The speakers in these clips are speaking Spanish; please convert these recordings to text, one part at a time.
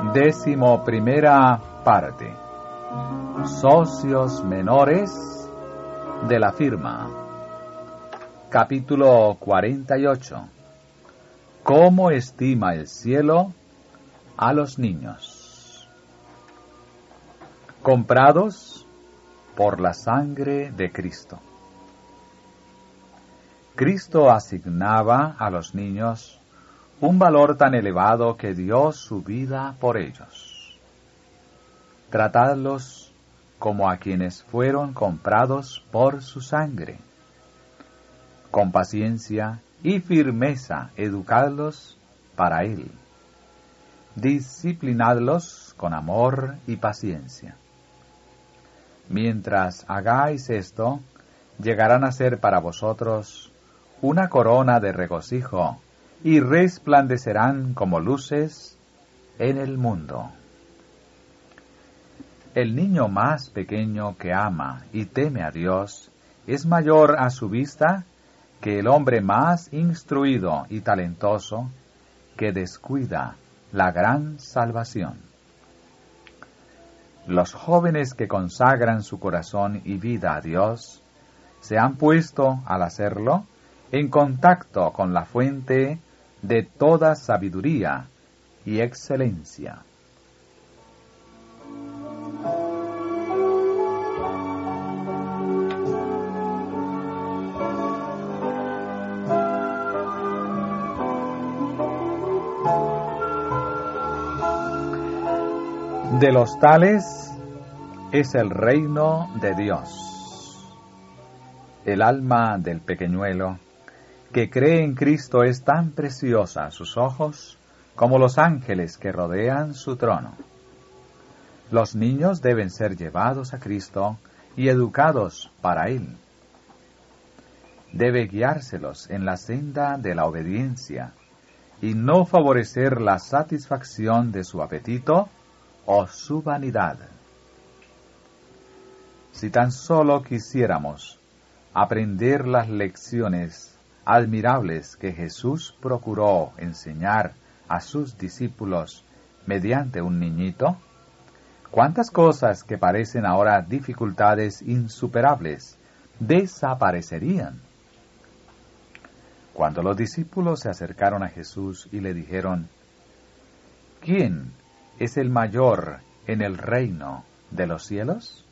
11ª parte. Socios menores de la firma. Capítulo 48. ¿Cómo estima el cielo a los niños? Comprados por la sangre de Cristo. Cristo asignaba a los niños un valor tan elevado que dio su vida por ellos. Tratadlos como a quienes fueron comprados por su sangre. Con paciencia y firmeza educadlos para Él. Disciplinadlos con amor y paciencia. Mientras hagáis esto, llegarán a ser para vosotros una corona de regocijo y resplandecerán como luces en el mundo. El niño más pequeño que ama y teme a Dios es mayor a su vista que el hombre más instruido y talentoso que descuida la gran salvación. Los jóvenes que consagran su corazón y vida a Dios se han puesto, al hacerlo, en contacto con la fuente de toda sabiduría y excelencia. De los tales es el reino de Dios. El alma del pequeñuelo que cree en Cristo es tan preciosa a sus ojos como los ángeles que rodean su trono. Los niños deben ser llevados a Cristo y educados para Él. Debe guiárselos en la senda de la obediencia y no favorecer la satisfacción de su apetito o su vanidad. Si tan solo quisiéramos aprender las lecciones admirables que Jesús procuró enseñar a sus discípulos mediante un niñito, ¿cuántas cosas que parecen ahora dificultades insuperables desaparecerían? Cuando los discípulos se acercaron a Jesús y le dijeron: ¿Quién es el mayor en el reino de los cielos?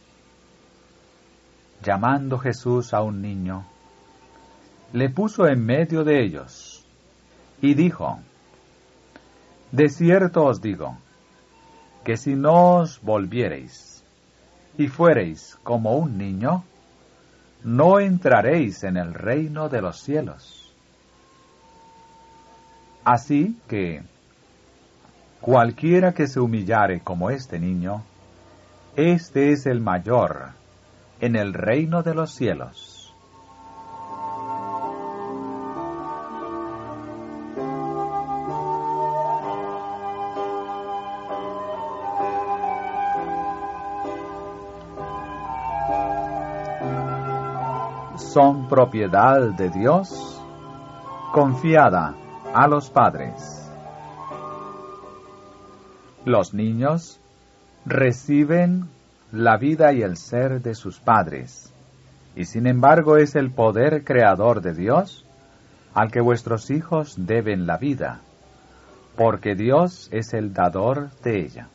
Llamando Jesús a un niño, le puso en medio de ellos, y dijo: De cierto os digo, que si no os volviereis, y fuereis como un niño, no entraréis en el reino de los cielos. Así que, cualquiera que se humillare como este niño, este es el mayor en el reino de los cielos. Son propiedad de Dios, confiada a los padres. Los niños reciben la vida y el ser de sus padres, y sin embargo es el poder creador de Dios al que vuestros hijos deben la vida, porque Dios es el dador de ella.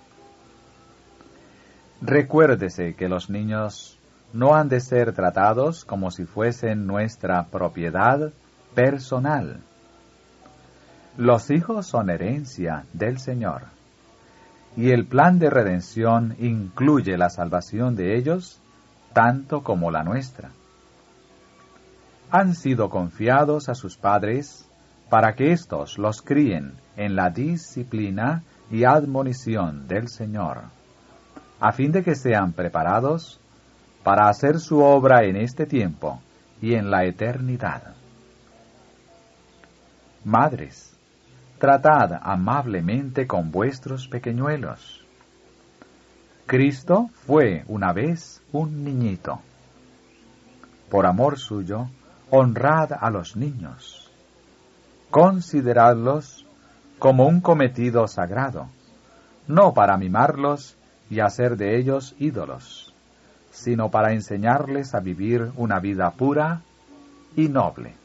Recuérdese que los niños no han de ser tratados como si fuesen nuestra propiedad personal. Los hijos son herencia del Señor, y el plan de redención incluye la salvación de ellos tanto como la nuestra. Han sido confiados a sus padres para que éstos los críen en la disciplina y admonición del Señor, a fin de que sean preparados para hacer su obra en este tiempo y en la eternidad. Madres, tratad amablemente con vuestros pequeñuelos. Cristo fue una vez un niñito. Por amor suyo, honrad a los niños. Consideradlos como un cometido sagrado, no para mimarlos y hacer de ellos ídolos, sino para enseñarles a vivir una vida pura y noble.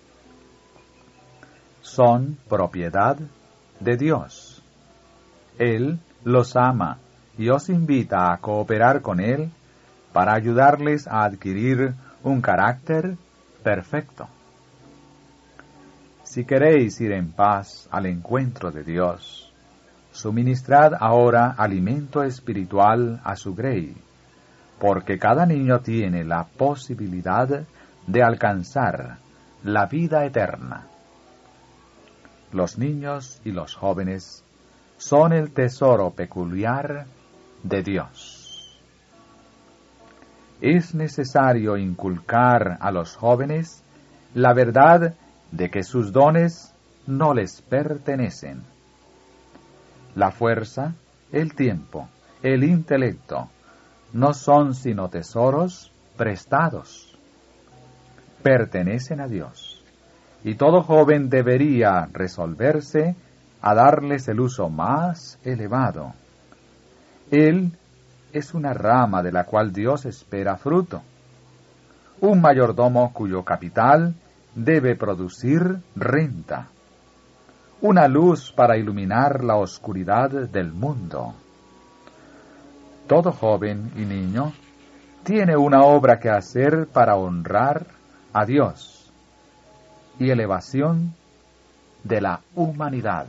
Son propiedad de Dios. Él los ama y os invita a cooperar con Él para ayudarles a adquirir un carácter perfecto. Si queréis ir en paz al encuentro de Dios, suministrad ahora alimento espiritual a su grey, porque cada niño tiene la posibilidad de alcanzar la vida eterna. Los niños y los jóvenes son el tesoro peculiar de Dios. Es necesario inculcar a los jóvenes la verdad de que sus dones no les pertenecen. La fuerza, el tiempo, el intelecto, no son sino tesoros prestados. Pertenecen a Dios, y todo joven debería resolverse a darles el uso más elevado. Él es una rama de la cual Dios espera fruto. Un mayordomo cuyo capital debe producir renta. Una luz para iluminar la oscuridad del mundo. Todo joven y niño tiene una obra que hacer para honrar a Dios y elevación de la humanidad.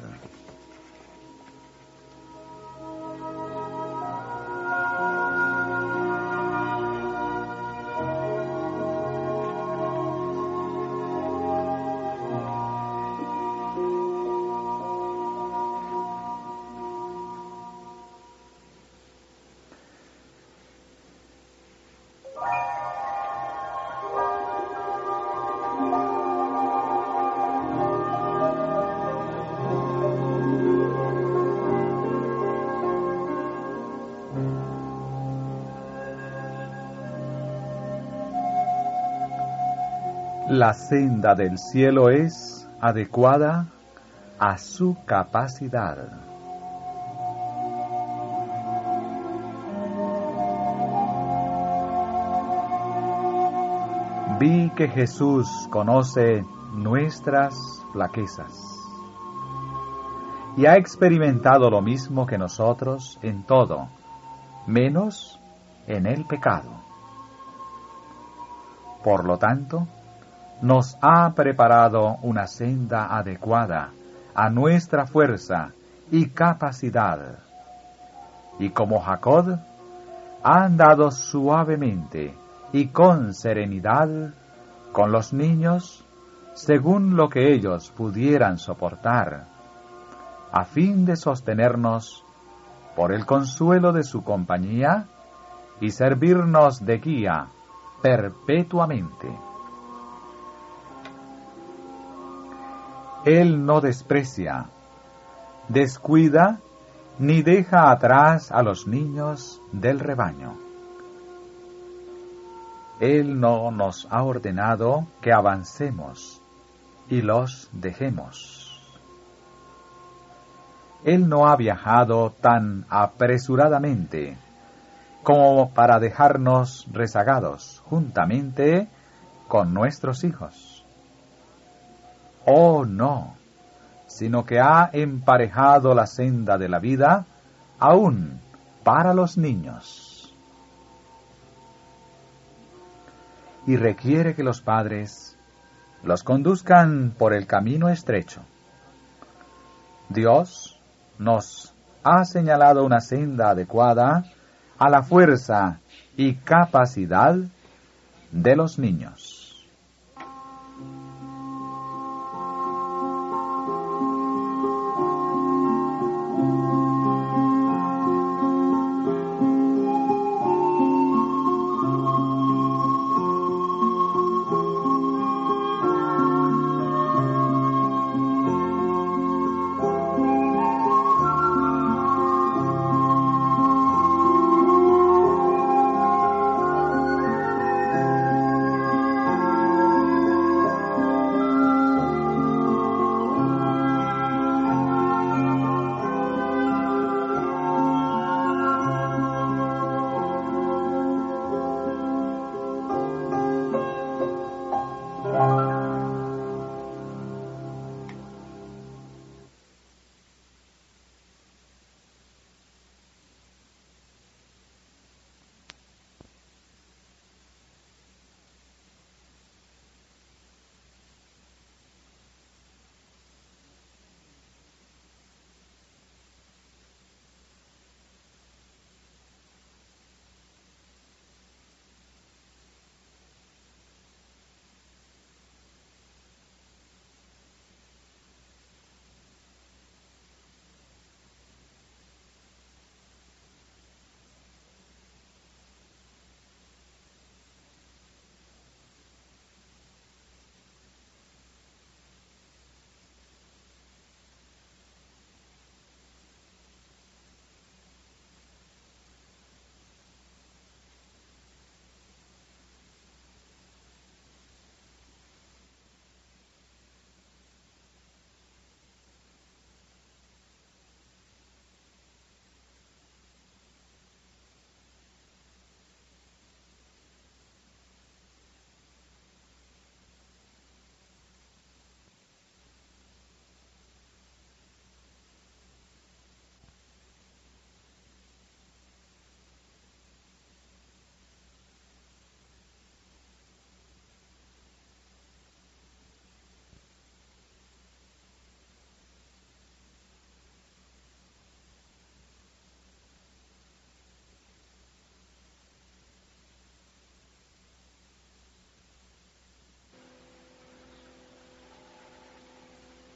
La senda del cielo es adecuada a su capacidad. Vi que Jesús conoce nuestras flaquezas y ha experimentado lo mismo que nosotros en todo, menos en el pecado. Por lo tanto, nos ha preparado una senda adecuada a nuestra fuerza y capacidad. Y como Jacob, ha andado suavemente y con serenidad con los niños, según lo que ellos pudieran soportar, a fin de sostenernos por el consuelo de su compañía y servirnos de guía perpetuamente. Él no desprecia, descuida, ni deja atrás a los niños del rebaño. Él no nos ha ordenado que avancemos y los dejemos. Él no ha viajado tan apresuradamente como para dejarnos rezagados juntamente con nuestros hijos. Oh, no, sino que ha emparejado la senda de la vida aún para los niños. Y requiere que los padres los conduzcan por el camino estrecho. Dios nos ha señalado una senda adecuada a la fuerza y capacidad de los niños.